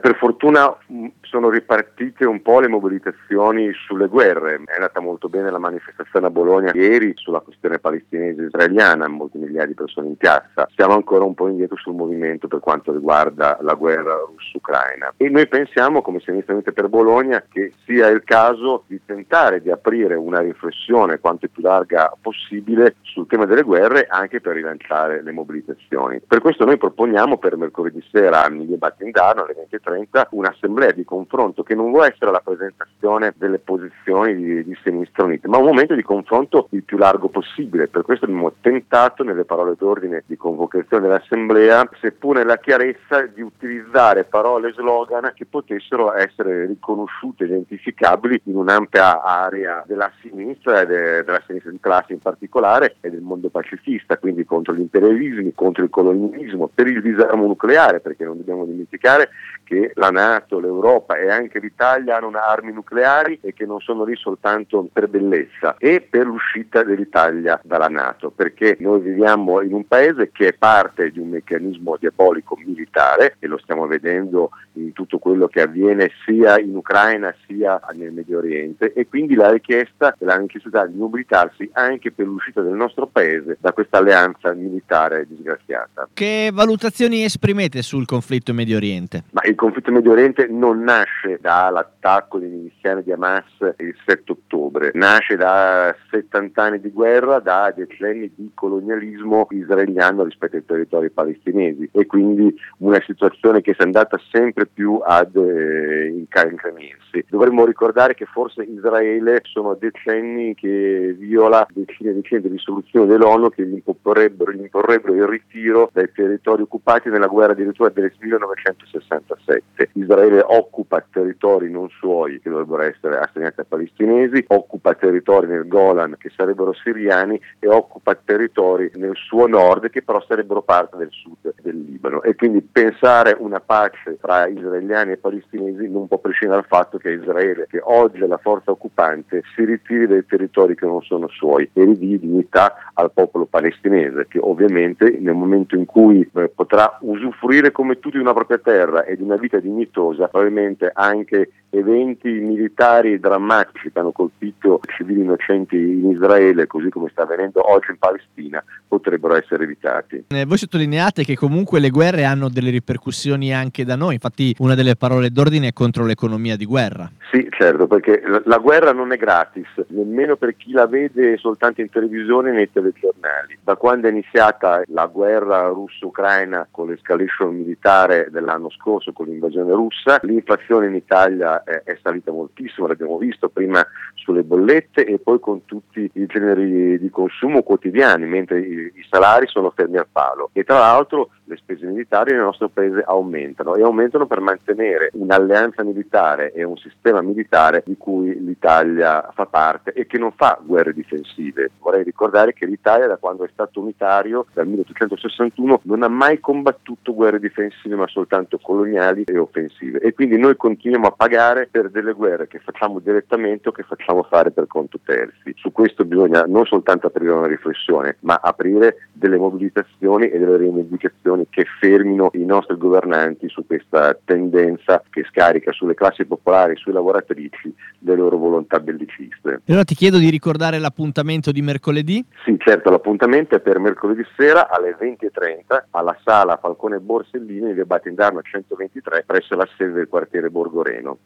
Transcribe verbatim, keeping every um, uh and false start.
Per fortuna mh, sono ripartite un po' le mobilitazioni sulle guerre. È andata molto bene la manifestazione a Bologna ieri sulla questione palestinese israeliana, molte migliaia di persone in piazza. Siamo ancora un po' indietro sul movimento per quanto riguarda la guerra russo-ucraina. E noi pensiamo, come Sinistra Unita per Bologna, che sia il caso di tentare di aprire una riflessione quanto più larga possibile sul tema delle guerre, anche per rilanciare le mobilitazioni. Per questo noi proponiamo per mercoledì sera al Milieu Battindarno alle venti e trenta un'assemblea di confronto che non vuole essere la presentazione delle posizioni di, di Sinistra Unita, ma un momento di confronto il più largo possibile. Per questo abbiamo tentato nelle parole d'ordine di convocazione dell'assemblea, seppur nella chiarezza, di utilizzare parole e slogan che potessero essere riconosciute, identificabili in un'ampia area della sinistra e de, della sinistra di classe in particolare e del mondo pacifista, quindi contro gli imperialismi, contro il colonialismo, per il disarmo nucleare, perché non dobbiamo dimenticare che la NATO, l'Europa e anche l'Italia hanno armi nucleari e che non sono lì soltanto per bellezza, e per l'uscita dell'Italia dalla NATO, perché noi viviamo in un paese che è parte di un meccanismo diabolico militare e lo stiamo vedendo in tutto quello che avviene sia in Ucraina sia nel Medio Oriente, e quindi la richiesta e la necessità di mobilitarsi anche per l'uscita del nostro paese da questa alleanza militare disgraziata. Che valutazioni esprimete sul conflitto in Medio Oriente? Ma il conflitto in Medio Oriente non nasce dall'attacco dei miliziani di Hamas il sette ottobre, nasce da settanta anni di guerra, da decenni di colonialismo israeliano rispetto ai territori palestinesi, e quindi una situazione che si è andata sempre più ad eh, incrementarsi. Dovremmo ricordare che forse Israele sono decenni che viola decine e decine di risoluzioni dell'ONU che gli imporrebbero, gli imporrebbero il ritiro dai territori occupati nella guerra addirittura del millenovecentosessantasette. Israele occupa territori non suoi che dovrebbero essere assegnati ai palestinesi, occupa territori nel Golan che sarebbero siriani e occupa territori nel suo nord che però sarebbero parte del sud del Libano, e quindi pensare una pace tra israeliani e palestinesi non può prescindere dal fatto che Israele, che oggi è la forza occupante, si ritiri dai territori che non sono suoi e ridì dignità al popolo palestinese, che ovviamente nel momento in cui eh, potrà usufruire come tutti di una propria terra e di una vita dignitosa, probabilmente anche eventi militari drammatici che hanno colpito civili innocenti in Israele, così come sta avvenendo oggi in Palestina, potrebbero essere evitati. Eh, voi sottolineate che comunque le guerre hanno delle ripercussioni anche da noi, infatti una delle parole d'ordine è contro l'economia di guerra. Sì, certo, perché la, la guerra non è gratis, nemmeno per chi la vede soltanto in televisione e nei telegiornali. Da quando è iniziata la guerra russo-ucraina con l'escalation militare dell'anno scorso, con l'invasione russa, l'inflazione in Italia è, è salita moltissimo, l'abbiamo visto prima sulle bollette e poi con tutti i generi di consumo quotidiani, mentre i, i salari sono fermi al palo. E tra l'altro le spese militari nel nostro paese aumentano e aumentano per mantenere un'alleanza militare e un sistema militare di cui l'Italia fa parte e che non fa guerre difensive. Vorrei ricordare che l'Italia, da quando è stato unitario, dal milleottocentosessantuno, non ha mai combattuto guerre difensive ma soltanto coloniali e offensive, e quindi noi continuiamo a pagare per delle guerre che facciamo direttamente o che facciamo fare per conto terzi. Su questo bisogna non soltanto aprire una riflessione, ma aprire delle mobilitazioni e delle rivendicazioni che fermino i nostri governanti su questa tendenza che scarica sulle classi popolari e sue lavoratrici le loro volontà belliciste. E allora ti chiedo di ricordare l'appuntamento di mercoledì? Sì, certo, l'appuntamento è per mercoledì sera alle venti e trenta alla sala Falcone Borsellino in via Battindarno centoventitré presso la sede del quartiere Borgoreno.